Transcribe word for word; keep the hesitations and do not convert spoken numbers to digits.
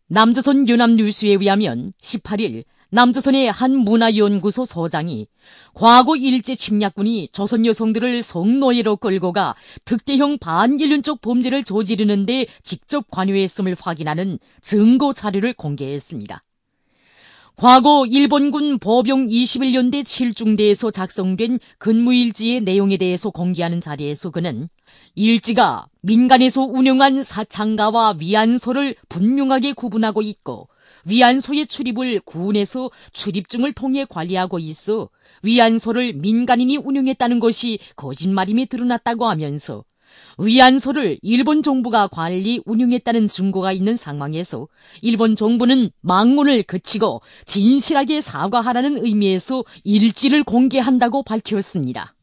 남조선 연합뉴스에 의하면 십팔 일 남조선의 한 문화연구소 소장이 과거 일제 침략군이 조선 여성들을 성노예로 끌고 가 특대형 반인륜적 범죄를 저지르는 데 직접 관여했음을 확인하는 증거 자료를 공개했습니다. 과거 일본군 보병 이십일 년대 칠중대에서 작성된 근무일지의 내용에 대해서 공개하는 자리에서 그는 일지가 민간에서 운영한 사창가와 위안소를 분명하게 구분하고 있고 위안소의 출입을 군에서 출입증을 통해 관리하고 있어 위안소를 민간인이 운영했다는 것이 거짓말임이 드러났다고 하면서 위안소를 일본 정부가 관리 운영했다는 증거가 있는 상황에서 일본 정부는 망언을 그치고 진실하게 사과하라는 의미에서 일지를 공개한다고 밝혔습니다.